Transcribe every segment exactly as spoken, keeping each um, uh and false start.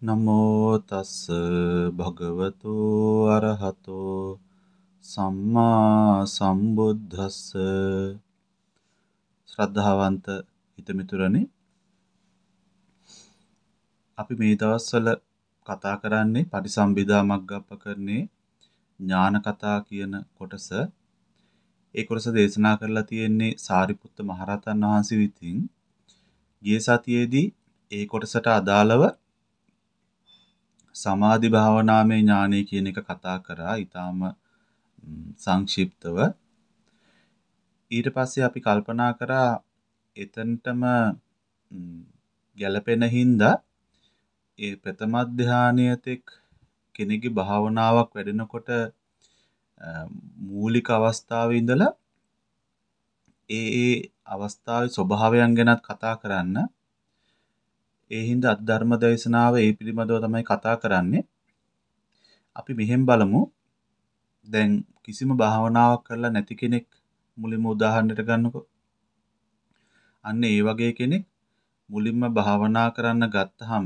නමෝ තස්ස භගවතු අරහතෝ සම්මා සම්බුද්දස්ස. ශ්‍රද්ධාවන්ත හිතමිතුරනි, අපි මේ දවස්වල කතා කරන්නේ පටිසම්භිදා මග්ගප්පකරණේ ඥාන කතා කියන කොටස. ඒ කොටස දේශනා කරලා තියෙන්නේ සාරිපුත්ත මහරහතන් වහන්සේ විසින්. ගිය සතියේදී ඒ කොටසට අදාළව සමාධි භාවනාමය ඥානය කියන එක කතා කරා. ඊටාම සංක්ෂිප්තව. ඊට පස්සේ අපි කල්පනා කරා එතනටම ගැළපෙන හින්දා ඒ ප්‍රථම ධානයතෙක් කෙනෙකුගේ භාවනාවක් වැඩෙනකොට මූලික අවස්ථාවේ ඉඳලා ඒ ඒ අවස්ථාවේ ස්වභාවයන් ගැනත් කතා කරන්න. ඒ හින්දා අද ධර්ම දේශනාව ඒ පිළිබඳව තමයි කතා කරන්නේ. අපි මෙහෙම බලමු. දැන් කිසිම භාවනාවක් කරලා නැති කෙනෙක් මුලින්ම උදාහරණයට ගන්නකො. අන්න ඒ වගේ කෙනෙක් මුලින්ම භාවනා කරන්න ගත්තාම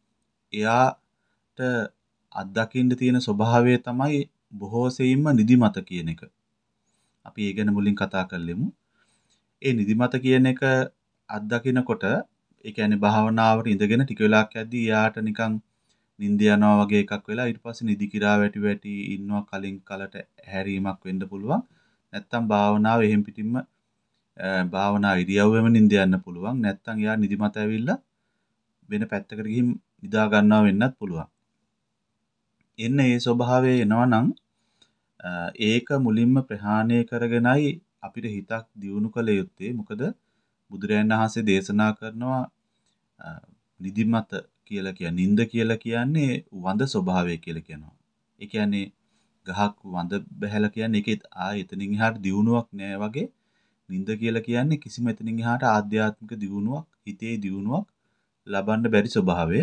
එයාට අත්දකින්න තියෙන ස්වභාවය තමයි බොහෝ සෙයින්ම නිදිමත කියන එක. අපි ඒ ගැන මුලින් කතා කරලෙමු. ඒ නිදිමත කියන එක අත්දකිනකොට ඒ කියන්නේ භාවනාවට ඉඳගෙන ටික වෙලාවක් යද්දී එයාට නිකන් නිින්ද යනවා වගේ එකක් වෙලා ඊට පස්සේ නිදි කිරා වැටි වැටි ඉන්නවා. කලින් කලට හැරීමක් වෙන්න පුළුවන්. නැත්තම් භාවනාව එහෙම් පිටින්ම භාවනා ඉරියව්වෙම නිින්ද යන්න පුළුවන්. නැත්තම් එයා නිදිමත ඇවිල්ලා වෙන පැත්තකට ගිහින් නිදා ගන්නවා වෙන්නත් පුළුවන්. එන්න ඒ ස්වභාවය එනවනම් ඒක මුලින්ම ප්‍රහාණය කරගෙනයි අපිට හිතක් දියුණු කළ යුත්තේ. මොකද බුදුරජාණන් වහන්සේ දේශනා කරනවා නිදිමත කියලා කියන්නේ නිින්ද කියලා කියන්නේ වඳ ස්වභාවය කියලා කියනවා. ඒ කියන්නේ ගහක් වඳ බහැලා කියන්නේ ඒකේ ආයෙ එතනින් එහාට දියුණුවක් නෑ වගේ. නිින්ද කියලා කියන්නේ කිසිම එතනින් එහාට ආධ්‍යාත්මික දියුණුවක්, හිතේ දියුණුවක් ලබන්න බැරි ස්වභාවය.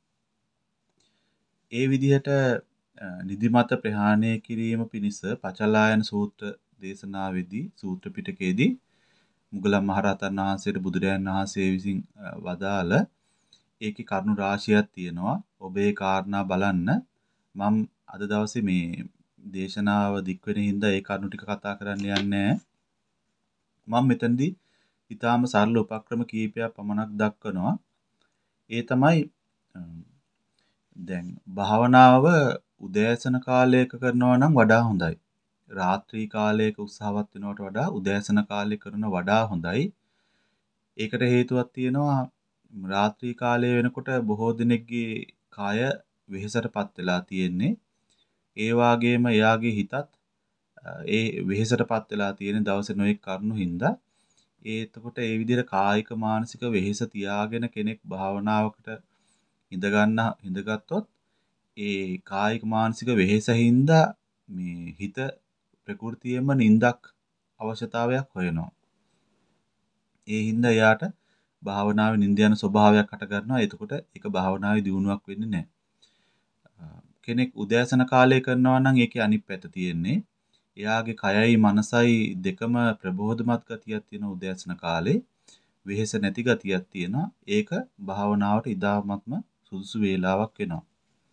ඒ විදිහට නිදිමත ප්‍රහාණය කිරීම පිණිස පචලායන සූත්‍ර දේශනාවේදී සූත්‍ර පිටකයේදී මුගලන් මහරහතන් වහන්සේට බුදුරජාණන් වහන්සේ විසින් වදාළ ඒකේ කරුණු රාශියක් තියෙනවා. ඔබ ඒ කාරණා බලන්න. මම අද දවසේ මේ දේශනාව දික් වෙන හින්දා ඒ කරුණු ටික කතා කරන්න යන්නේ. මම මෙතනදී ඊටාම සරල උපක්‍රම කීපයක් පමණක් දක්වනවා. ඒ තමයි දැන් භාවනාව උදෑසන කාලයක කරනවා නම් වඩා හොඳයි. රාත්‍රී කාලයක උත්සාහවත් වෙනවට වඩා උදෑසන කාලේ කරන වඩා හොඳයි. ඒකට හේතුවක් තියෙනවා. රාත්‍රී කාලය වෙනකොට බොහෝ දිනෙකගේ කය වෙහෙසටපත් වෙලා තියෙන්නේ. ඒ වාගේම එයාගේ හිතත් ඒ වෙහෙසටපත් වෙලා තියෙන දවසේ නොඑක් කරුණු හින්දා ඒ එතකොට ඒ විදිහට කායික මානසික වෙහෙස තියාගෙන කෙනෙක් භාවනාවකට ඉඳ ගන්න ඉඳගත්තොත් ඒ කායික මානසික වෙහෙස හින්දා මේ හිත ප්‍රകൃතියෙම නිින්දක් අවශ්‍යතාවයක් හොයනවා. ඒ හින්දා යාට භාවනාවේ නිින්ද යන ස්වභාවයක් හට ගන්නවා. එතකොට ඒක භාවනාවේ දියුණුවක් වෙන්නේ නැහැ. කෙනෙක් උදෑසන කාලය කරනවා නම් ඒකේ අනිත් පැත්ත තියෙන්නේ. එයාගේ කයයි මනසයි දෙකම ප්‍රබෝධමත් ගතියක් තියෙන උදෑසන කාලේ වෙහෙස නැති ගතියක් තියෙනවා. ඒක භාවනාවට ඉතාමත්ම සුදුසු වේලාවක් වෙනවා.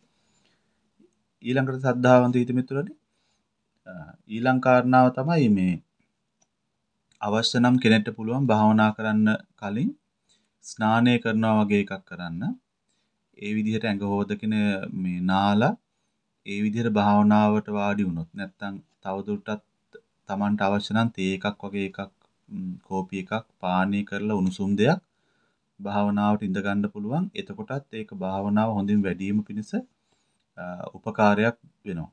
ඊළඟට සද්ධාවන්ත හිතමිතුරනි ඊළඟ කාරණාව තමයි මේ අවශ්‍ය නම් කෙනෙක්ට පුළුවන් භාවනා කරන්න කලින් ස්නානය කරනවා වගේ එකක් කරන්න. ඒ විදිහට ඇඟ හොදගෙන මේ නාලා ඒ විදිහට භාවනාවට වාඩි වුණොත් නැත්නම් තවදුරටත් Tamanට අවශ්‍ය නම් තේ එකක් වගේ එකක් කෝපි එකක් පානය කරලා උණුසුම් දෙයක් භාවනාවට ඉඳ ගන්න පුළුවන්. එතකොටත් ඒක භාවනාව හොඳින් වැඩිම පිණිස උපකාරයක් වෙනවා.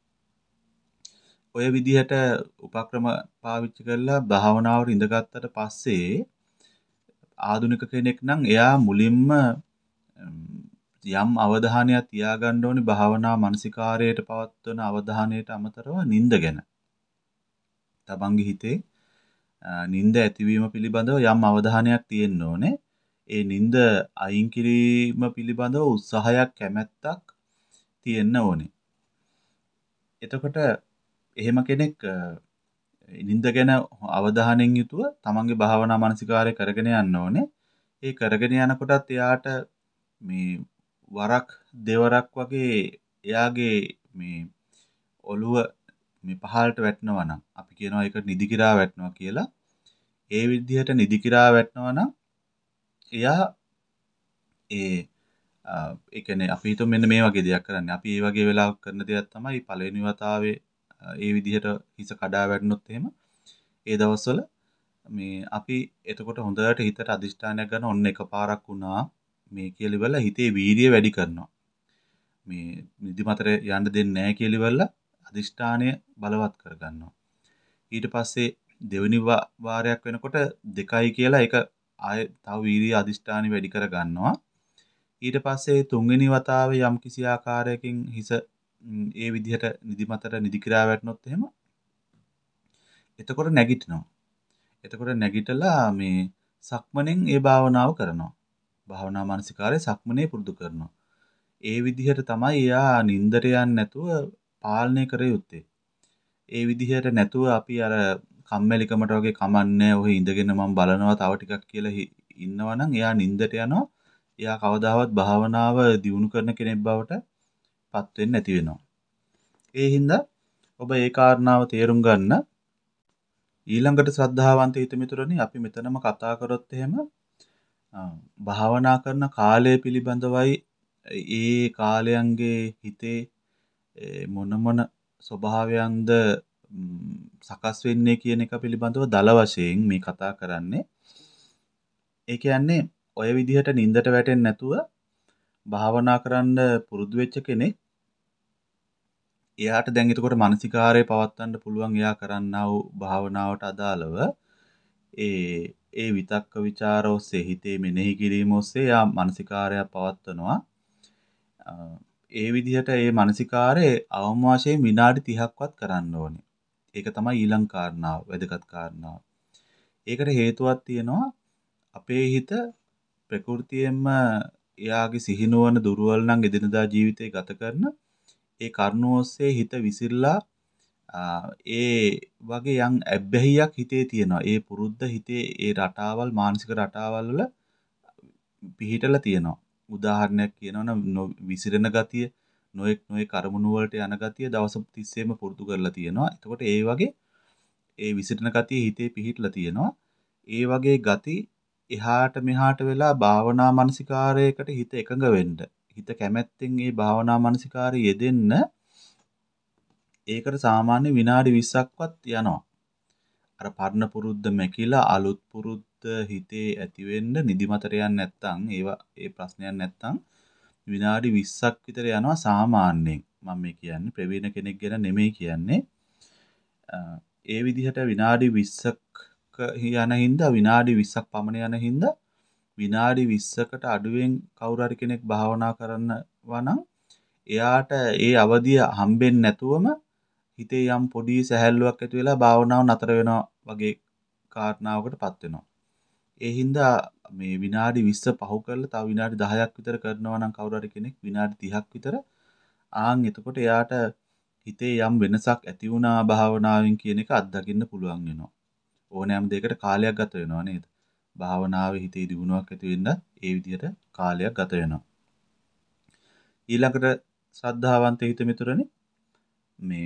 ඔය විදිහට උපක්‍රම පාවිච්චි කරලා භාවනාවට ඉඳගත්තට පස්සේ ආධුනික කෙනෙක් නම් එයා මුලින්ම යම් අවධානයක් තියාගන්න ඕනේ භාවනා මානසිකාරයට පවත්වන අවධානයට අමතරව නිින්ද ගැන. තමන්ගේ හිතේ නිින්ද ඇතිවීම පිළිබඳව යම් අවධානයක් තියෙන්න ඕනේ. ඒ නිින්ද අයින් කිරීම පිළිබඳව උත්සාහයක් කැමැත්තක් තියෙන්න ඕනේ. එතකොට එහෙම කෙනෙක් නිින්ද ගැන අවධානයෙන් යුතුව තමන්ගේ භාවනා මානසිකාරය කරගෙන යන්න ඕනේ. ඒ කරගෙන යනකොටත් එයාට මේ වරක් දෙවරක් වගේ එයාගේ මේ ඔළුව මේ පහළට වැටෙනවා නම් අපි කියනවා ඒක නිදි කිරා වැටෙනවා කියලා. ඒ විදිහට නිදි කිරා වැටෙනවා නම් එයා ඒ ඒ කියන්නේ අපි හිතමු මෙන්න මේ වගේ දෙයක් කරන්නේ. අපි මේ වගේ වෙලාවක කරන දෙයක් තමයි පළවෙනි වතාවේ ඒ විදිහට හිස කඩා වැටුනොත් එහෙම ඒ දවස්වල මේ අපි එතකොට හොඳට හිතට අදිෂ්ඨානයක් ගන්න ඔන්න එකපාරක් වුණා මේ කියලා ඉවරලා හිතේ වීර්යය වැඩි කරනවා. මේ නිදිමතට යන්න දෙන්නේ නැහැ කියලා ඉවරලා අදිෂ්ඨානය බලවත් කරගන්නවා. ඊට පස්සේ දෙවෙනි වාරයක් වෙනකොට දෙකයි කියලා ඒක ආයෙ තව වීර්ය අදිෂ්ඨානය වැඩි කරගන්නවා. ඊට පස්සේ තුන්වෙනි වතාවේ යම් කිසි ආකාරයකින් හිස ඒ විදිහට නිදිමතට නිදි කිරා වැටුනොත් එහෙම එතකොට නැගිටිනවා. එතකොට නැගිටලා මේ සක්මණෙන් ඒ භාවනාව කරනවා. භාවනා මානසිකාරය සක්මනේ පුරුදු කරනවා. ඒ විදිහට තමයි එයා නින්දට යන්නේ නැතුව පාලනය කර යුත්තේ. ඒ විදිහට නැතුව අපි අර කම්මැලිකමට වගේ කමන්නේ ඔහේ ඉඳගෙන මම බලනවා තව ටිකක් කියලා ඉන්නවනම් එයා නින්දට යනවා. එයා කවදාවත් භාවනාව දියුණු කරන කෙනෙක් බවට පත් වෙන්නේ නැති වෙනවා. ඒ හින්දා ඔබ ඒ කාරණාව තේරුම් ගන්න. ඊළඟට ශ්‍රද්ධාවන්ත හිතමිතුරනි අපි මෙතනම කතා කරොත් එහෙම භාවනා කරන කාලය පිළිබඳවයි ඒ කාලයන්ගේ හිතේ මොන මොන ස්වභාවයන්ද සකස් වෙන්නේ කියන එක පිළිබඳව දල වශයෙන් මේ කතා කරන්නේ. ඒ කියන්නේ ඔය විදිහට නින්දට වැටෙන්නේ නැතුව භාවනා කරන්න පුරුදු වෙච්ච කෙනෙක් එයාට දැන් එතකොට මානසිකාරය පවත්වන්න පුළුවන් එයා කරන්නා වූ භාවනාවට අදාළව ඒ ඒ විතක්ක ਵਿਚාර ඔස්සේ හිතේ මෙනෙහි කිරීම ඔස්සේ යා මානසිකාරය පවත්වනවා. ඒ විදිහට ඒ මානසිකාරයේ අවම වශයෙන් විනාඩි තිහක්වත් කරන්න ඕනේ. ඒක තමයි ඊළඟ කාරණාව, වැදගත් කාරණාව. ඒකට හේතුවක් තියෙනවා අපේ හිත ප්‍රകൃතියෙන්ම එයාගේ සිහිනුවන දුර්වල නම් එදිනදා ජීවිතේ ගත කරන ඒ කර්ණ ඔස්සේ හිත විසිරලා ඒ වගේ යම් ඇබ්බැහියක් හිතේ තියෙනවා. ඒ පුරුද්ද හිතේ ඒ රටාවල් මානසික රටාවල් වල පිහිටලා තියෙනවා. උදාහරණයක් කියනවනම් විසිරෙන ගතිය, නොඑක් නොඑක් අරමුණු වලට යන ගතිය දවස් තිස්සේම පුරුදු කරලා තියෙනවා. එතකොට ඒ වගේ ඒ විසිරෙන ගතිය හිතේ පිහිටලා තියෙනවා. ඒ වගේ ගති එහාට මෙහාට වෙලා භාවනා මානසිකාරයකට හිත එකඟ වෙන්න. හිත කැමැත්තෙන් මේ භාවනා මානසිකාරය යෙදෙන්න ඒකට සාමාන්‍ය විනාඩි විස්සක්වත් යනවා. අර පරණ පුරුද්ද මැකිලා අලුත් පුරුද්ද හිතේ ඇති වෙන්න නිදිමතට යන්නේ නැත්නම් ඒවා ඒ ප්‍රශ්නයක් නැත්නම් විනාඩි විස්සක් විතර යනවා සාමාන්‍යයෙන්. මම මේ කියන්නේ ප්‍රවීණ කෙනෙක් ගැන නෙමෙයි කියන්නේ. ඒ විදිහට විනාඩි විස්සක යන හින්දා විනාඩි විස්සක් පමණ යන හින්දා විනාඩි විස්සකට අඩුවෙන් කවුරු හරි කෙනෙක් භාවනා කරනවා නම් එයාට ඒ අවදිය හම්බෙන්නේ නැතුවම හිතේ යම් පොඩි සැහැල්ලුවක් ඇති වෙලා භාවනාව නතර වෙනවා වගේ කාරණාවකටපත් වෙනවා. ඒ හින්දා මේ විනාඩි විස්ස පහු කරලා තව විනාඩි දහයක් විතර කරනවා නම් කවුරු හරි කෙනෙක් විනාඩි තිහක් විතර ආන් එතකොට එයාට හිතේ යම් වෙනසක් ඇති වුණා භාවනාවෙන් කියන එක අත්දකින්න පුළුවන් වෙනවා. ඕනෑම දෙයකට කාලයක් ගත වෙනවා නේද? භාවනාවේ හිතේ දියුණුවක් ඇති වෙන්න ඒ විදිහට කාලයක් ගත වෙනවා. ඊළඟට ශ්‍රද්ධාවන්ත හිත මිතුරනේ මේ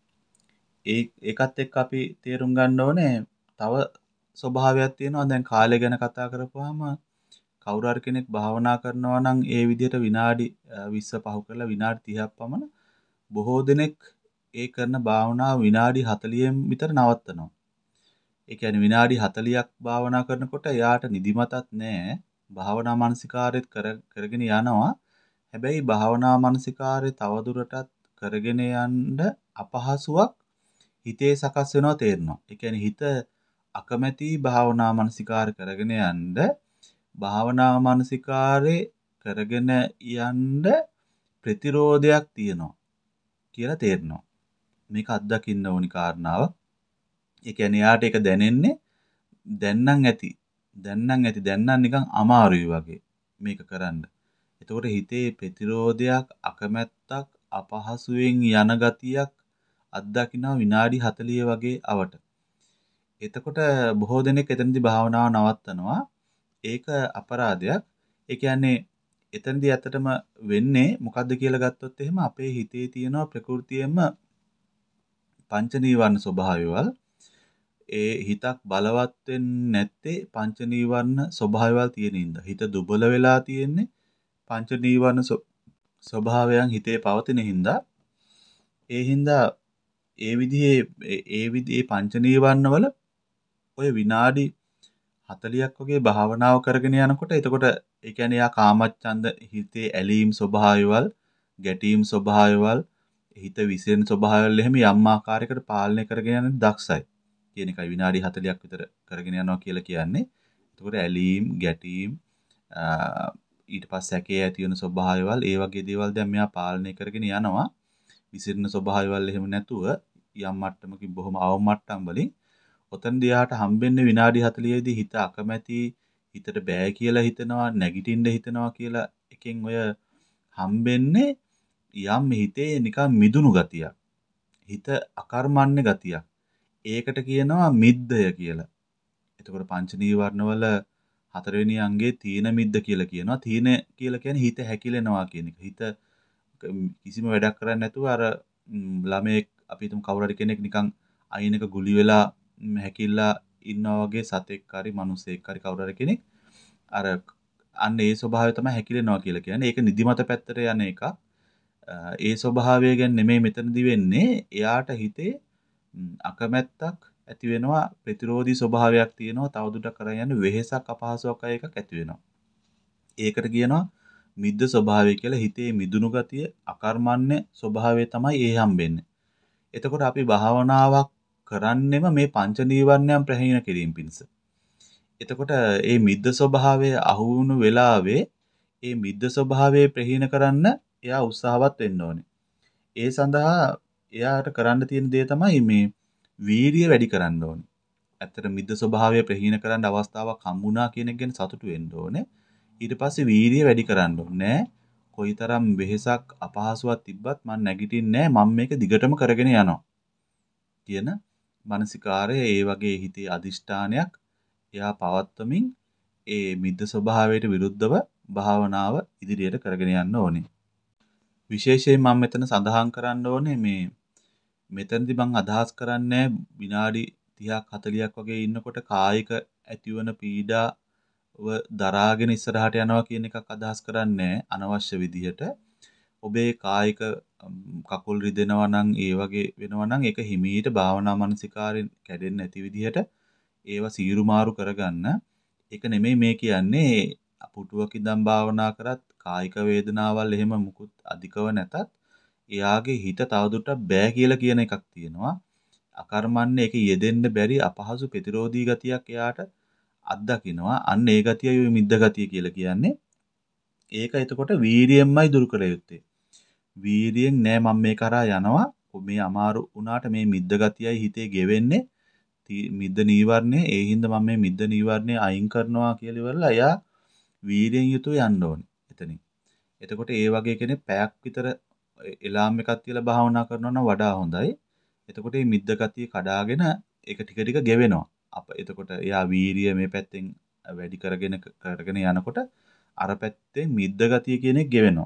ඒ ඒකත් එක්ක අපි තේරුම් ගන්න ඕනේ තව ස්වභාවයක් තියෙනවා. දැන් කාලය ගැන කතා කරපුවාම කවුරු හරි කෙනෙක් භාවනා කරනවා නම් ඒ විදිහට විනාඩි විස්ස පහු කරලා විනාඩි තිහක් පමණ බොහෝ දෙනෙක් ඒ කරන භාවනාව විනාඩි හතළිහෙන් විතර නවත්තනවා. ඒ කියන්නේ විනාඩි හතළිහක් භාවනා කරනකොට එයාට නිදිමතක් නැහැ. භාවනා මානසිකාරයත් කරගෙන යනවා. හැබැයි භාවනා මානසිකාරය තවදුරටත් කරගෙන යන්න අපහසුයක් හිතේ සකස් වෙනවා තේරෙනවා. ඒ කියන්නේ හිත අකමැති භාවනා මානසිකාර කරගෙන යන්න භාවනා මානසිකාරේ කරගෙන යන්න ප්‍රතිරෝධයක් තියෙනවා කියලා තේරෙනවා. මේක අත්දකින්න ඕනි කාරණාව. ඒ කියන්නේ යාට ඒක දැනෙන්නේ දැන් නම් ඇති. දැන් නම් ඇති. දැන් නම් නිකන් අමාරුයි වගේ මේක කරන්න. එතකොට හිතේ ප්‍රතිරෝධයක් අකමැත්තක් අපහසුයෙන් යන ගතියක් අත්දකින්න විනාඩි හතළිහ වගේ අවට. එතකොට බොහෝ දෙනෙක් එතනදී භාවනාව නවත්තනවා. ඒක අපරාධයක්. ඒ කියන්නේ එතනදී ඇත්තටම වෙන්නේ මොකද්ද කියලා ගත්තොත් එහෙම අපේ හිතේ තියෙන ප්‍රകൃතියෙම පංච නීවරණ ස්වභාවයවල් ඒ හිතක් බලවත් වෙන්නේ නැත්තේ පංච නීවරණ ස්වභාවයවල් තියෙන හින්දා. හිත දුබල වෙලා තියෙන්නේ පංච නීවරණ ස්වභාවයන් හිතේ පවතින හින්දා. ඒ හින්දා ඒ විදිහේ ඒ විදිහේ පංච නීවරණ වල ඔය විනාඩි හතළියක් වගේ භාවනාව කරගෙන යනකොට එතකොට ඒ කියන්නේ යා කාමච්ඡන්ද හිතේ ඇලීම් ස්වභාවයවල් ගැටීම් ස්වභාවයවල් හිත විසිරෙන ස්වභාවයවල් එහෙම යම් ආකාරයකට පාලනය කරගෙන යන දක්ෂයි කියන එකයි විනාඩි හතළියක් විතර කරගෙන යනවා කියලා කියන්නේ. එතකොට ඇලීම් ගැටීම් ඊට පස්සේ ඇකේ ඇති වෙන ස්වභාවයවල් ඒ වගේ දේවල් දැන් මෙයා පාලනය කරගෙන යනවා. විසිරෙන ස්වභාවයවල් එහෙම නැතුව යම් මට්ටමකින් බොහොම අවම මට්ටම් වලින් ඔතනදී යාට හම්බෙන්නේ විනාඩි හතළියේදී හිත අකමැති හිතට බෑ කියලා හිතනවා නැගිටින්න හිතනවා කියලා එකෙන් ඔය හම්බෙන්නේ යම් හිතේ නිකන් මිදුණු ගතියක්. හිත අකර්මණ්‍ය ගතියක්. ඒකට කියනවා මිද්දය කියලා. එතකොට පංච නීවරණ වල හතරවෙනි අංගේ තීන මිද්ද කියලා කියනවා. තීන කියලා කියන්නේ හිත හැකිලෙනවා කියන එක. හිත කිසිම වැඩක් කරන්නේ නැතුව අර ළමයෙක් අපි හිතමු කවුරු හරි කෙනෙක් නිකන් අයිනක ගුලි වෙලා හැකිලා ඉන්නා වගේ සතෙක් හරි මිනිසෙක් හරි කවුරු හරි කෙනෙක් අර අන්න ඒ ස්වභාවය තමයි හැකිලෙනවා කියලා කියන්නේ. ඒක නිදිමත පැත්තට යන එකක්. ඒ ස්වභාවය ගැන නෙමෙයි මෙතනදි වෙන්නේ. එයාට හිතේ අකමැත්තක් ඇති වෙනවා, ප්‍රතිරෝධී ස්වභාවයක් තියෙනවා, තවදුරටත් කරන් යන වෙහෙසක් අපහසුයක් අය එකක් ඇති වෙනවා. ඒකට කියනවා මිද්ද ස්වභාවය කියලා. හිතේ මිදුණු ගතිය, අකර්මණ්‍ය ස්වභාවය තමයි ඒ හම්බෙන්නේ. එතකොට අපි භාවනාවක් කරන්නෙම මේ පංච නීවරණයන් ප්‍රහීන කිරීම පිණිස. එතකොට මේ මිද්ද ස්වභාවය අහු වුණු වෙලාවේ මේ මිද්ද ස්වභාවය ප්‍රහීන කරන්න එයා උත්සාහවත් වෙන්න ඕනේ. ඒ සඳහා එයාට කරන්න තියෙන දේ තමයි මේ වීරිය වැඩි කරන්න ඕනේ. ඇත්තට මිද්ද ස්වභාවය ප්‍රහීන කරන්න අවස්ථාවක් හම්බුණා කියන එක ගැන සතුටු වෙන්න ඕනේ. ඊට පස්සේ වීරිය වැඩි කරන්න ඕනේ. කොයිතරම් වෙහෙසක් අපහසුවක් තිබ්බත් මම නැගිටින්නේ නැහැ. මම මේක දිගටම කරගෙන යනවා. කියන මානසිකාරය ඒ වගේ හිතේ අදිෂ්ඨානයක් එයා පවත්වමින් ඒ මිද්ද ස්වභාවයට විරුද්ධව භාවනාව ඉදිරියට කරගෙන යන්න ඕනේ. විශේෂයෙන් මම මෙතන සඳහන් කරන්න ඕනේ මේ මෙතනදී මම අදහස් කරන්නේ විනාඩි තිහක් හතළියක් වගේ ඉන්නකොට කායික ඇතිවන පීඩාව දරාගෙන ඉස්සරහට යනවා කියන එකක් අදහස් කරන්නේ අනවශ්‍ය විදිහට. ඔබේ කායික කකුල් රිදෙනවා නම් ඒ වගේ වෙනවා නම් ඒක හිමීට භාවනා මානසිකාරයෙන් කැඩෙන්නේ නැති විදිහට ඒවා සීරු මාරු කරගන්න. ඒක නෙමෙයි මේ කියන්නේ පුටුවක ඉඳන් භාවනා කරත් කායික වේදනාවල් එහෙම මුකුත් අධිකව නැතත් එයාගේ හිත තවදුරටත් බෑ කියලා කියන එකක් තියෙනවා. අකර්මන්නේ ඒක යෙදෙන්න බැරි අපහසු ප්‍රතිරෝධී ගතියක් එයාට අත්දකින්නවා. අන්න ඒ ගතියයි මිද්ද ගතිය කියලා කියන්නේ. ඒක එතකොට වීරියෙන්මයි දුරු කළ යුත්තේ. වීරියෙන් නෑ මම මේ කරා යනවා. මේ අමාරු වුණාට මේ මිද්ද ගතියයි හිතේ ගෙවෙන්නේ. මිද්ද නීවරණය ඒ හින්දා මම මේ මිද්ද නීවරණය අයින් කරනවා කියලා ඉවරලා එයා වීරියෙන් යුතුව යන්න ඕනේ එතනින්. එතකොට ඒ වගේ කෙනෙක් පැයක් විතර එලාම් එකක් තියලා භාවනා කරනවා නම් වඩා හොඳයි. එතකොට මේ මිද්ද ගතිය කඩාගෙන ඒක ටික ටික ගෙවෙනවා. අප එතකොට එයා වීරිය මේ පැත්තෙන් වැඩි කරගෙන කරගෙන යනකොට අර පැත්තේ මිද්ද ගතිය කියන එක ගෙවෙනවා.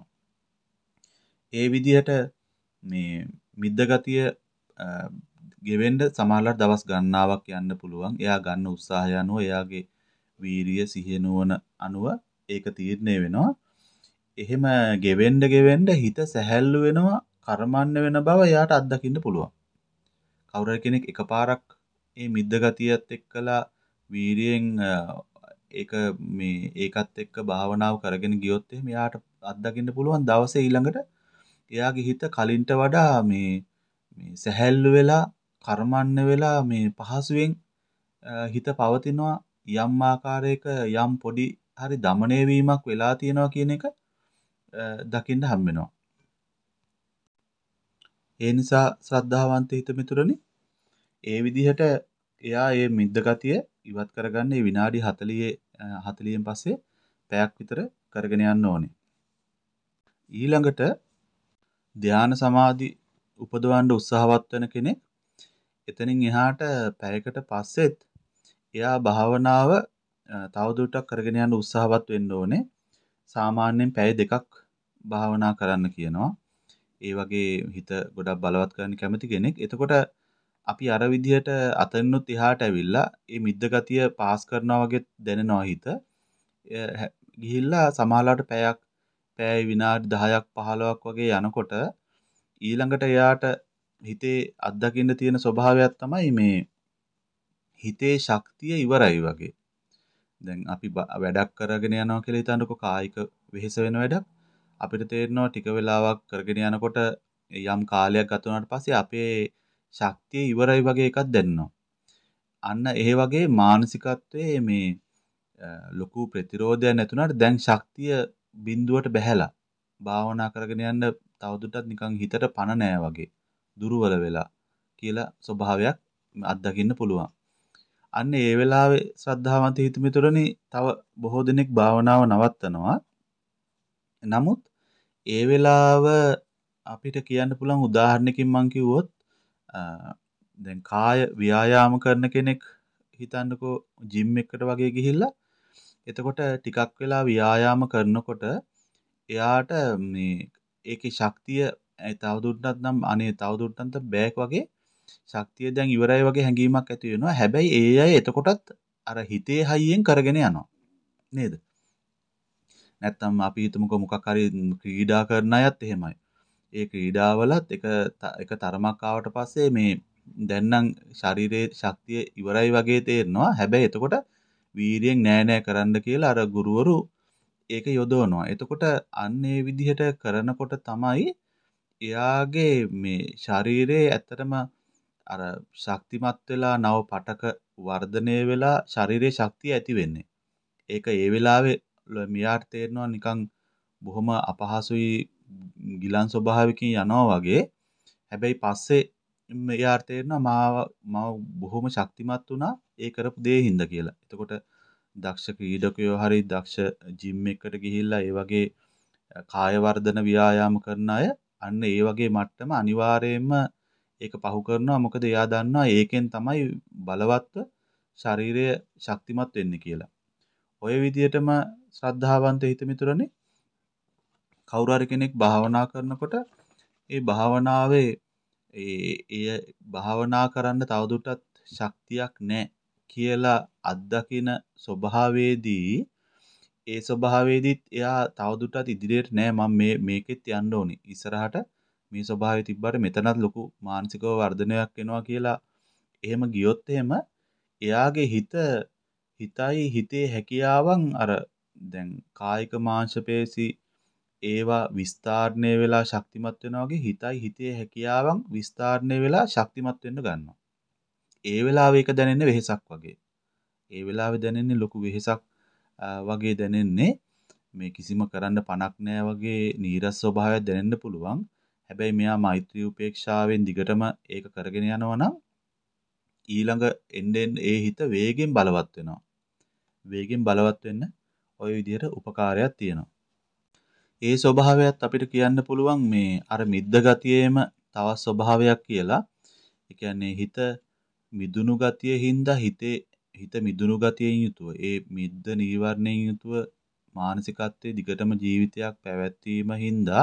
ඒ විදිහට මේ මිද්ද ගතිය ගෙවෙන්න සමහරවිට දවස් ගණනාවක් යන්න පුළුවන්. එයා ගන්න උත්සාහය අනුව එයාගේ වීරිය සිහිය නුවණ අනුව ඒක තීරණය වෙනවා. එහෙම ගෙවෙන්න ගෙවෙන්න හිත සැහැල්ලු වෙනවා, කර්මන්න වෙන බව එයාට අත්දකින්න පුළුවන්. කවුරු හරි කෙනෙක් එකපාරක් මේ මිද්ද ගතියත් එක්කලා වීරියෙන් ඒක මේ ඒකත් එක්ක භාවනාව කරගෙන ගියොත් එහෙම එයාට අත්දකින්න පුළුවන් දවසේ ඊළඟට එයාගේ හිත කලින්ට වඩා මේ මේ සැහැල්ලු වෙලා කර්මන්න වෙලා මේ පහසුවෙන් හිත පවතිනවා යම් ආකාරයක යම් පොඩි හරි দমনය වීමක් වෙලා තියෙනවා කියන එක දකින්න හම්බ වෙනවා. ඒ නිසා ශ්‍රද්ධාවන්ත හිත මිතුරනි ඒ විදිහට එයා මේ මිද්ද ගතිය ඉවත් කරගන්න මේ විනාඩි හතළිය හතළියෙන් පස්සේ පැයක් විතර කරගෙන යන්න ඕනේ. ඊළඟට ධ්‍යාන සමාධි උපදවන්න උත්සාහවත් වෙන කෙනෙක් එතනින් එහාට පැයකට පස්සෙත් එයා භාවනාව තවදුරටත් කරගෙන යන්න උත්සාහවත් වෙන්න ඕනේ. සාමාන්‍යයෙන් පැය දෙකක් භාවනා කරන්න කියනවා. ඒ වගේ හිත ගොඩක් බලවත් කරන්න කැමති කෙනෙක්. එතකොට අපි අර විදිහට අතනිනුත් එහාට ඇවිල්ලා මේ මිද්ද ගතිය පාස් කරනවා වගේ දැනෙනවා හිත. ගිහිල්ලා සමහරවිට පැයක් පැය විනාඩි දහයක් පහළොවක් වගේ යනකොට ඊළඟට එයාට හිතේ අත්දකින්න තියෙන ස්වභාවයක් තමයි මේ හිතේ ශක්තිය ඉවරයි වගේ. දැන් අපි වැඩක් කරගෙන යනවා කියලා හිතන්නකො කායික වෙහෙස වෙන වැඩක්. අපිට තේරෙනවා ටික වෙලාවක් කරගෙන යනකොට යම් කාලයක් ගත වුණාට පස්සේ අපේ ශක්තිය ඉවරයි වගේ එකක් දැනෙනවා. අන්න ඒ වගේ මානසිකත්වයේ මේ ලොකු ප්‍රතිරෝධයක් නැතුණාට දැන් ශක්තිය බිඳුවට බැහැලා භාවනා කරගෙන යන්න තවදුරටත් නිකන් හිතට පණ නෑ වගේ දුර්වල වෙලා කියලා ස්වභාවයක් අත්දකින්න පුළුවන්. අන්න ඒ වෙලාවේ ශ්‍රද්ධාවන්ත හිතමිතුරනි තව බොහෝ දෙනෙක් භාවනාව නවත්තනවා. නමුත් ඒ වෙලාව අපිට කියන්න පුළුවන් උදාහරණයකින් මම කිව්වොත් දැන් කාය ව්‍යායාම කරන කෙනෙක් හිතන්නකෝ ජිම් එකකට වගේ ගිහිල්ලා එතකොට ටිකක් වෙලා ව්‍යායාම කරනකොට එයාට මේ ඒකේ ශක්තිය තවදුරටත් නම් අනේ තවදුරටත් බෑක් වගේ ශක්තිය දැන් ඉවරයි වගේ හැඟීමක් ඇති වෙනවා. හැබැයි ඒ අය එතකොටත් අර හිතේ හයියෙන් කරගෙන යනවා. නේද? නැත්තම් අපි හිතමුකෝ මොකක් හරි ක්‍රීඩා කරන අයත් එහෙමයි. ඒ ක්‍රීඩාවලත් එක එක තරමක් ආවට පස්සේ මේ දැන් නම් ශරීරයේ ශක්තිය ඉවරයි වගේ තේරෙනවා. හැබැයි එතකොට වීරියෙන් නෑ නෑ කරන්න කියලා අර ගුරුවරු ඒක යොදවනවා. එතකොට අන්න ඒ විදිහට කරනකොට තමයි එයාගේ මේ ශරීරයේ ඇත්තටම අර ශක්තිමත් වෙලා නව පටක වර්ධනය වෙලා ශරීරයේ ශක්තිය ඇති වෙන්නේ. ඒක ඒ වෙලාවේ මෙයාට තේරෙනවා නිකන් බොහොම අපහසුයි ගිලන් ස්වභාවයකින් යනවා වගේ. හැබැයි පස්සේ එයාට තේරෙනවා මාව මම බොහොම ශක්තිමත් වුණා ඒ කරපු දේ හින්දා කියලා. එතකොට දක්ෂ ක්‍රීඩකයෝ හරි දක්ෂ ජිම් එකකට ගිහිල්ලා ඒ වගේ කාය වර්ධන ව්‍යායාම කරන අය අන්න ඒ වගේ මට්ටම අනිවාර්යයෙන්ම ඒක පහු කරනවා. මොකද එයා දන්නවා ඒකෙන් තමයි බලවත්ව ශරීරය ශක්තිමත් වෙන්නේ කියලා. ඔය විදිහටම ශ්‍රද්ධාවන්ත හිතමිතුරනේ කවුරු හරි කෙනෙක් භාවනා කරනකොට ඒ භාවනාවේ ඒ එය භාවනා කරන්න තවදුරටත් ශක්තියක් නැහැ කියලා අත්දකින ස්වභාවයේදී ඒ ස්වභාවයේදීත් එයා තවදුරටත් ඉදිරියට නෑ මම මේ මේකෙත් යන්න ඕනි. ඉස්සරහට මේ ස්වභාවය තිබ්බට මෙතනත් ලොකු මානසිකව වර්ධනයක් වෙනවා කියලා එහෙම ගියොත් එහෙම එයාගේ හිත හිතයි හිතේ හැකියාවන් අර දැන් කායික මාංශ පේශි ඒවා විස්තරණය වෙලා ශක්තිමත් වෙනවා වගේ හිතයි හිතේ හැකියාවන් විස්තරණය වෙලා ශක්තිමත් වෙන්න ගන්නවා. ඒ වෙලාවේ ඒක දැනෙන්නේ වෙහෙසක් වගේ. ඒ වෙලාවේ දැනෙන්නේ ලොකු වෙහෙසක් වගේ දැනෙන්නේ මේ කිසිම කරන්න පණක් නැහැ වගේ නීරස ස්වභාවයක් දැනෙන්න පුළුවන්. හැබැයි මෙයා මෛත්‍රී උපේක්ෂාවෙන් දිගටම ඒක කරගෙන යනවා නම් ඊළඟ එන්නෙන් ඒ හිත වේගෙන් බලවත් වෙනවා. වේගෙන් බලවත් වෙන්න ওই විදිහට උපකාරයක් තියෙනවා. ඒ ස්වභාවයත් අපිට කියන්න පුළුවන් මේ අර මිද්ද ගතියේම තවත් ස්වභාවයක් කියලා. ඒ කියන්නේ හිත මිදුණු ගතිය හින්දා හිතේ හිත මිදුණු ගතියෙන් යුතුව ඒ මිද්ද නීවරණයෙන් යුතුව මානසිකත්වයේ දිගටම ජීවිතයක් පැවැත්වීම හින්දා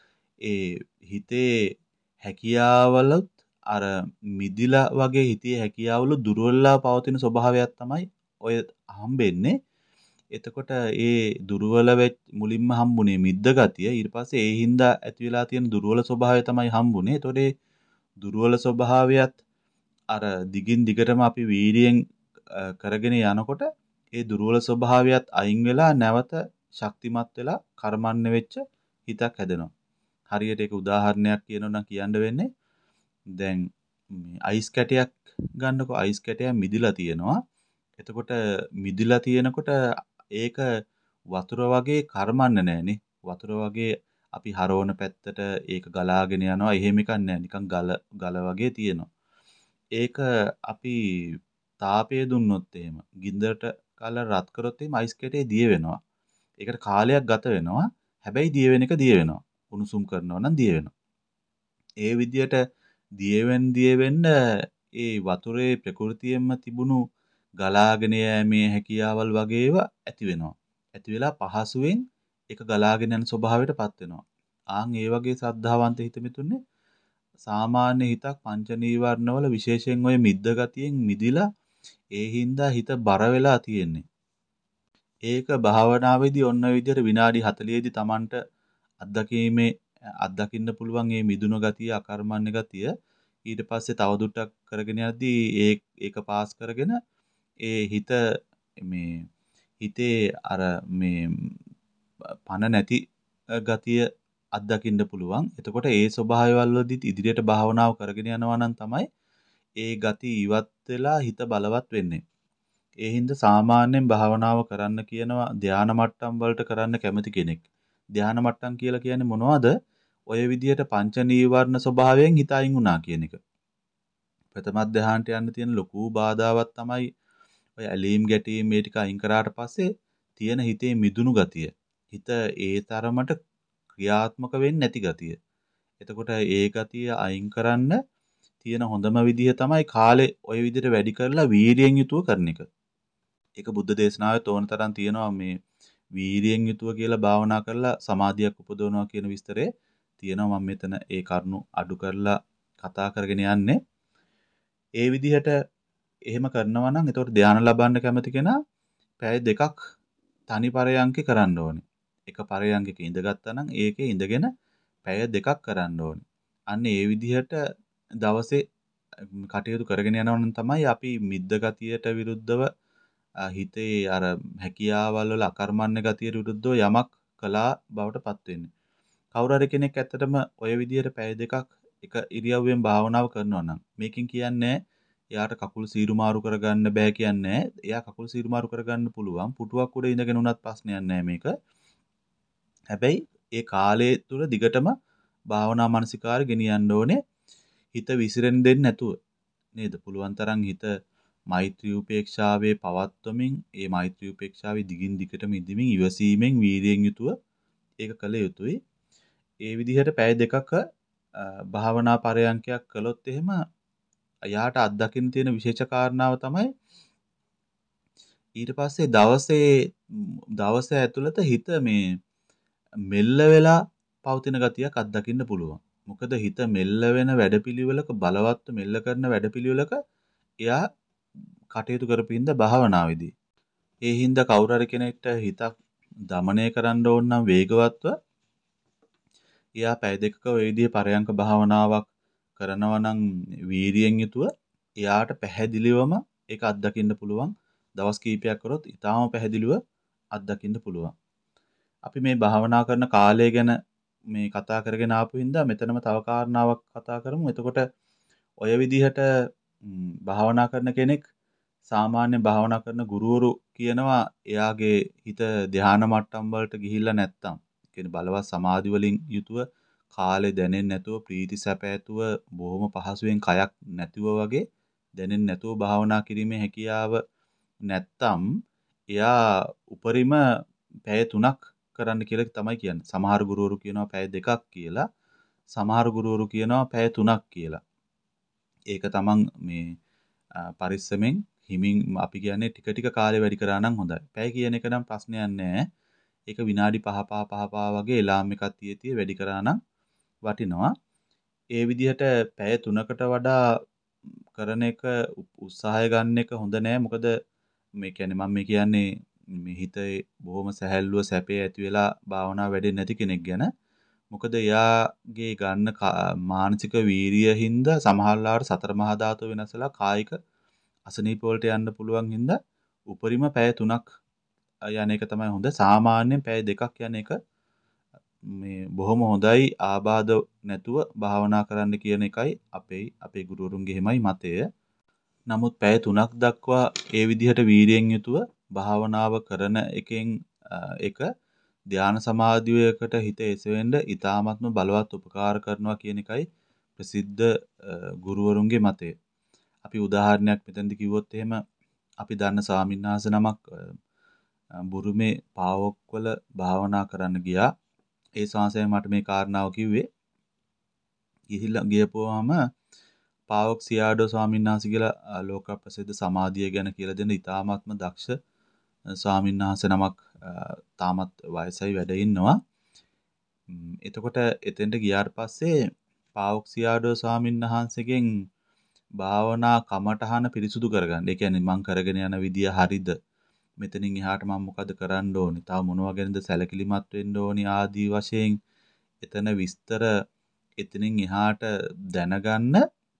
ඒ හිතේ හැකියාවලත් අර මිදිලා වගේ හිතේ හැකියාවල දුර්වලලා පවතින ස්වභාවයක් තමයි ඔය හම්බෙන්නේ. එතකොට ඒ දුර්වල වෙච්ච මුලින්ම හම්බුනේ මිද්ද ගතිය. ඊට පස්සේ ඒ හින්දා ඇති වෙලා තියෙන දුර්වල ස්වභාවය තමයි හම්බුනේ. එතකොට ඒ දුර්වල ස්වභාවයත් අර දිගින් දිගටම අපි වීර්යයෙන් කරගෙන යනකොට ඒ දුර්වල ස්වභාවයත් අයින් වෙලා නැවත ශක්තිමත් වෙලා කර්මන්නේ වෙච්ච හිතක් හැදෙනවා. හරියට ඒක උදාහරණයක් කියනවා නම් කියන්න වෙන්නේ දැන් මේ අයිස් කැටයක් ගන්නකො අයිස් කැටයක් මිදිලා තියෙනවා. එතකොට මිදිලා තියෙනකොට ඒක වතුර වගේ කර්මන්නේ නැහනේ. වතුර වගේ අපි හරවන පැත්තට ඒක ගලාගෙන යනවා. එහෙම එකක් නැහැ. නිකන් ගල ගල වගේ තියෙනවා. ඒක අපි තාපය දුන්නොත් එහෙම ගින්දරට කාලා රත් කරොත් එහෙම අයිස් කැටේ දිය වෙනවා. ඒකට කාලයක් ගත වෙනවා. හැබැයි දිය වෙන එක දිය වෙනවා. උණුසුම් කරනවා නම් දිය වෙනවා. ඒ විදියට දිය වෙන දිය වෙන්න ඒ වතුරේ ප්‍රകൃතියෙන්ම තිබුණු ගලාගෙන යෑමේ හැකියාවල් වගේ ඒවා ඇති වෙනවා. ඇති වෙලා පහසුවෙන් ඒක ගලාගෙන යන ස්වභාවයටපත් වෙනවා. ආන් ඒ වගේ ශ්‍රද්ධාවන්ත හිත මිතුන්නේ සාමාන්‍ය හිතක් පංච නීවරණවල විශේෂයෙන් ওই මිද්ද ගතියෙන් මිදිලා ඒ හින්දා හිත බර වෙලා තියෙන්නේ. ඒක භාවනාවේදී ඔන්න ඔය විදිහට විනාඩි හතළිහේ දී Tamanට අත්දැකීමේ අත්දකින්න පුළුවන් මේ මිදුණු ගතිය, අකර්මණ්‍ය ගතිය ඊට පස්සේ තවදුරටක් කරගෙන යද්දී ඒ ඒක පාස් කරගෙන ඒ හිත මේ හිතේ අර මේ පණ නැති ගතිය අත්දකින්න පුළුවන්. එතකොට ඒ ස්වභාවයවල වලදීත් ඉදිරියට භාවනාව කරගෙන යනවා නම් තමයි ඒ ගති ඉවත් වෙලා හිත බලවත් වෙන්නේ. ඒ හින්දා සාමාන්‍යයෙන් භාවනාව කරන්න කියනවා ධානා මට්ටම් වලට කරන්න කැමති කෙනෙක්. ධානා මට්ටම් කියලා කියන්නේ මොනවද? ඔය විදියට පංච නීවරණ ස්වභාවයෙන් හිත අයින් වුණා කියන එක. ප්‍රථම ධානයට යන්න තියෙන ලොකු බාධාවක් තමයි ඔය ඇලීම් ගැටීම් මේ ටික අයින් කරාට පස්සේ තියෙන හිතේ මිදුණු ගතිය. හිත ඒ තරමට ක්‍රියාත්මක වෙන්නේ නැති ගතිය. එතකොට ඒ ගතිය අයින් කරන්න තියෙන හොඳම විදිහ තමයි කාලේ ඔය විදිහට වැඩි කරලා වීරියෙන් යුතුව කරන එක. ඒක බුද්ධ දේශනාවේ තෝරන තරම් තියෙනවා මේ වීරියෙන් යුතුව කියලා භාවනා කරලා සමාධියක් උපදවනවා කියන විස්තරේ තියෙනවා. මම මෙතන ඒ කරුණු අඩු කරලා කතා කරගෙන යන්නේ. ඒ විදිහට එහෙම කරනවා නම් එතකොට ධානය ලබන්න කැමති කෙනා පැය දෙකක් තනි පරයන්කේ කරන්න ඕනේ. එක පරයන්කක ඉඳගත්තා නම් ඒකේ ඉඳගෙන පැය දෙකක් කරන්න ඕනේ. අන්න ඒ විදිහට දවසේ කටයුතු කරගෙන යනවා නම් තමයි අපි මිද්ද ගතියට විරුද්ධව හිතේ අර හැකියාවල් වල අකර්මණ්‍ය ගතියට විරුද්ධව යමක් කළා බවට පත් වෙන්නේ. කවුරු හරි කෙනෙක් ඇත්තටම ඔය විදිහට පැය දෙකක් එක ඉරියව්වෙන් භාවනාව කරනවා නම් මේකෙන් කියන්නේ එයාට කකුල් සීරු මාරු කරගන්න බෑ කියන්නේ. එයා කකුල් සීරු මාරු කරගන්න පුළුවන්. පුටුවක් උඩ ඉඳගෙන උනත් ප්‍රශ්නයක් නෑ මේක. හැබැයි ඒ කාලය තුල දිගටම භාවනා මානසිකාර ගෙනියන්න ඕනේ. හිත විසිරෙන්න දෙන්නේ නැතුව. නේද? පුළුවන් තරම් හිත මෛත්‍රී උපේක්ෂාවේ පවත්වමින් ඒ මෛත්‍රී උපේක්ෂාවේ දිගින් දිගටම ඉදිමින් ඉවසීමෙන් වීර්යයෙන් යුතුව ඒක කළ යුතුයි. ඒ විදිහට පැය දෙකක භාවනා පරයන්කයක් කළොත් එහෙම යාට අත්දකින්න තියෙන විශේෂ කාරණාව තමයි ඊට පස්සේ දවසේ දවස ඇතුළත හිත මේ මෙල්ල වෙලා පවතින ගතියක් අත්දකින්න පුළුවන්. මොකද හිත මෙල්ල වෙන වැඩපිළිවෙලක බලවත්ව මෙල්ල කරන වැඩපිළිවෙලක එයා කටයුතු කරපින්ද භාවනාවේදී. ඒ හින්දා කවුරු හරි කෙනෙක්ට හිතක් দমনය කරන්න ඕන නම් වේගවත්ව එයා පැය දෙකක ඔය විදිහේ පරයන්ක භාවනාවක් කරනවා නම් වීරියෙන් යුතුව එයාට පැහැදිලිවම ඒක අත්දකින්න පුළුවන්. දවස් කීපයක් කරොත් ඊටාම පැහැදිලිව අත්දකින්න පුළුවන්. අපි මේ භාවනා කරන කාලය ගැන මේ කතා කරගෙන ආපු හින්දා මෙතනම තව කාරණාවක් කතා කරමු. එතකොට ඔය විදිහට භාවනා කරන කෙනෙක් සාමාන්‍ය භාවනා කරන ගුරුවරු කියනවා එයාගේ හිත ධානා මට්ටම් වලට ගිහිල්ලා නැත්තම් කියන්නේ බලවත් සමාධි වලින් යුතුව කාලේ දැනෙන්නේ නැතුව ප්‍රීති සැප ඇතුව බොහොම පහසුවෙන් කයක් නැතිව වගේ දැනෙන්නේ නැතුව භාවනා කිරීමේ හැකියාව නැත්තම් එයා උපරිම පැය තුනක් කරන්න කියලා තමයි කියන්නේ. සමහර ගුරුවරු කියනවා පැය දෙකක් කියලා. සමහර ගුරුවරු කියනවා පැය තුනක් කියලා. ඒක තමන් මේ පරිස්සමෙන් හිමින් අපි කියන්නේ ටික ටික කාලේ වැඩි කරා නම් හොඳයි. පැය කියන එක නම් ප්‍රශ්නයක් නෑ. ඒක විනාඩි පහ පහ පහ පහ වගේ එලාම් එකක් තිය තිය වැඩි කරා නම් වටිනවා. ඒ විදිහට පැය තුනකට වඩා කරන එක උත්සාහය ගන්න එක හොඳ නෑ. මොකද මේ කියන්නේ මම මේ කියන්නේ මේ හිතේ බොහොම සැහැල්ලුව සැපේ ඇති වෙලා භාවනාව වැඩෙන්නේ නැති කෙනෙක් ගැන. මොකද එයාගේ ගන්න මානසික වීරිය හින්දා සමහරලාට සතර මහා ධාතු වෙනසලා කායික අසනීප වලට යන්න පුළුවන් හින්දා උපරිම පැය තුනක් යන එක තමයි හොඳ. සාමාන්‍යයෙන් පැය දෙකක් යන එක මේ බොහොම හොඳයි. ආබාධ නැතුව භාවනා කරන්න කියන එකයි අපේ අපේ ගුරුවරුන්ගේ එහෙමයි මතය. නමුත් පැය තුනක් දක්වා ඒ විදිහට වීරියෙන් යුතුව භාවනාව කරන එකෙන් එක ධානා සමාධියකට හිත එසවෙන්න ඊ타ත්ම බලවත් උපකාර කරනවා කියන එකයි ප්‍රසිද්ධ ගුරුවරුන්ගේ මතය. අපි උදාහරණයක් මෙතනදි කිව්වොත් එහෙම අපි දන්න ස්වාමීන් වහන්සේ නමක් බුරුමේ පාවොක්වල භාවනා කරන්න ගියා. ඒ ස්වාමීන් මට මේ කාරණාව කිව්වේ. ගිහිල්ලා ගියපුවාම පාවොක් සියාඩෝ ස්වාමීන් වහන්සේ කියලා ලෝක ප්‍රසිද්ධ සමාධිය ගැන කියලා දෙන ඊ타ත්ම දක්ෂ ස්වාමීන් වහන්සේ නමක් තාමත් වයසයි වැඩ ඉන්නවා. එතකොට එතෙන්ට ගියාට පස්සේ පාවොක්සියාඩෝ ස්වාමීන් වහන්සේගෙන් භාවනා කමටහන පිරිසුදු කරගන්න. ඒ කියන්නේ මං කරගෙන යන විදිය හරිද? මෙතනින් එහාට මම මොකද කරන්න ඕනේ? තව මොනවා ගැනද සැලකිලිමත් වෙන්න ඕනි ආදී වශයෙන් එතන විස්තර එතනින් එහාට දැනගන්න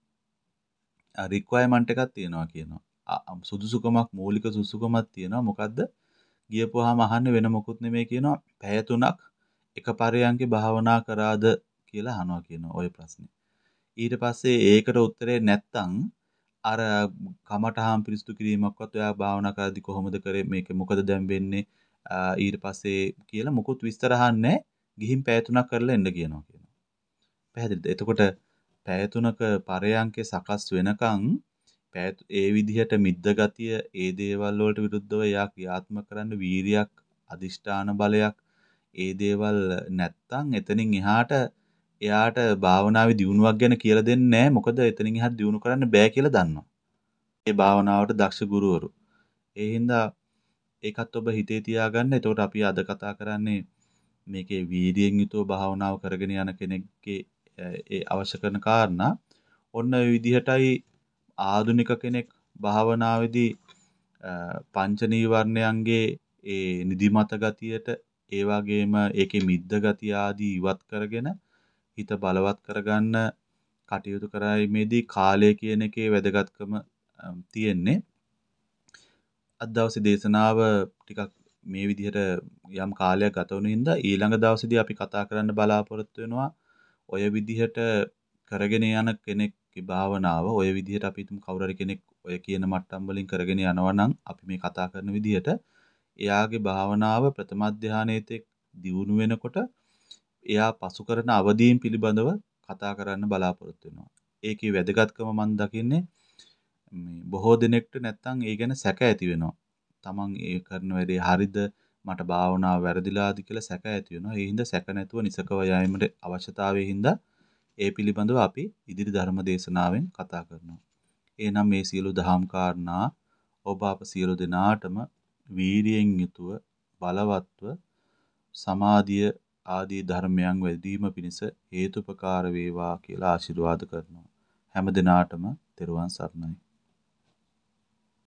රික්වයර්මන්ට් එකක් තියෙනවා කියනවා. සුදුසුකමක් මූලික සුදුසුකමක් තියෙනවා. මොකද්ද? ගියපුවාම අහන්නේ වෙන මොකුත් නෙමෙයි කියනවා. පැය තුනක් එක පරයන්ක භාවනා කරාද කියලා අහනවා කියනවා ওই ප්‍රශ්නේ. ඊට පස්සේ ඒකට උත්තරේ නැත්තම් අර කමටහන් පිරිසුදු කිරීමක්වත් ඔයා භාවනා කරද්දි කොහොමද කරේ මේක මොකද දැන් වෙන්නේ ඊට පස්සේ කියලා මොකුත් විස්තර අහන්නේ ගිහින් පැය තුනක් කරලා එන්න කියනවා කියනවා. පැහැදිලිද? එතකොට පැය තුනක පරයන්කේ සකස් වෙනකන් ඒ විදිහට මිද්ද ගතිය ඒ දේවල් වලට විරුද්ධව එයා ක්‍රියාත්මක කරන්න වීරියක් අදිෂ්ඨාන බලයක් ඒ දේවල් නැත්තම් එතනින් එහාට එයාට භාවනාවේ දියුණුවක් ගැන කියලා දෙන්නේ නැහැ. මොකද එතනින් එහාට දියුණු කරන්න බෑ කියලා දන්නවා. ඒ භාවනාවට දක්ෂ ගුරුවරු. ඒ හින්දා ඒකත් ඔබ හිතේ තියාගන්න. එතකොට අපි අද කතා කරන්නේ මේකේ වීර්යයෙන් යුතුව භාවනාව කරගෙන යන කෙනෙක්ගේ ඒ අවශ්‍ය කරන කාරණා. ඔන්න ඔය විදිහටයි ආධුනික කෙනෙක් භාවනාවේදී පංච නීවරණයන්ගේ ඒ නිදිමත ගතියට ඒ වගේම ඒකේ මිද්ද ගතිය ආදී ඉවත් කරගෙන හිත බලවත් කරගන්න කටයුතු කරීමේදී කාලය කියන එකේ වැදගත්කම තියෙන්නේ. අද දවසේ දේශනාව ටිකක් මේ විදිහට යම් කාලයක් ගත වුණු හින්දා ඊළඟ දවසේදී අපි කතා කරන්න බලාපොරොත්තු වෙනවා ඔය විදිහට කරගෙන යන කෙනෙක්ගේ භාවනාව ඔය විදිහට අපි හිතමු කවුරු හරි කෙනෙක් ඔය කියන මට්ටම් වලින් කරගෙන යනවා නම් අපි මේ කතා කරන විදිහට එයාගේ භාවනාව ප්‍රථම ධානයේදී දියුණු වෙනකොට එයා පසු කරන අවදීන් පිළිබඳව කතා කරන්න බලාපොරොත්තු වෙනවා. ඒකේ වැදගත්කම මම දකින්නේ මේ බොහෝ දෙනෙක්ට නැත්තම් ඒ ගැන සැක ඇති වෙනවා. තමන් ඒ කරන වැඩේ හරිද මට භාවනාව වැරදිලාද කියලා සැක ඇති වෙනවා. ඒ හින්දා සැක නැතුව නිසකව යෑමට අවශ්‍යතාවය හින්දා ඒ පිළිබඳව අපි ඉදිරි ධර්ම දේශනාවෙන් කතා කරනවා. එහෙනම් මේ සියලු දහම් කාරණා ඔබ අප සියලු දෙනාටම වීරියෙන් යුතුව බලවත්ව සමාධිය ආදී ධර්මයන් වැඩිම පිණිස හේතුපකාර වේවා කියලා ආශිර්වාද කරනවා. හැම දිනාටම තෙරුවන් සරණයි.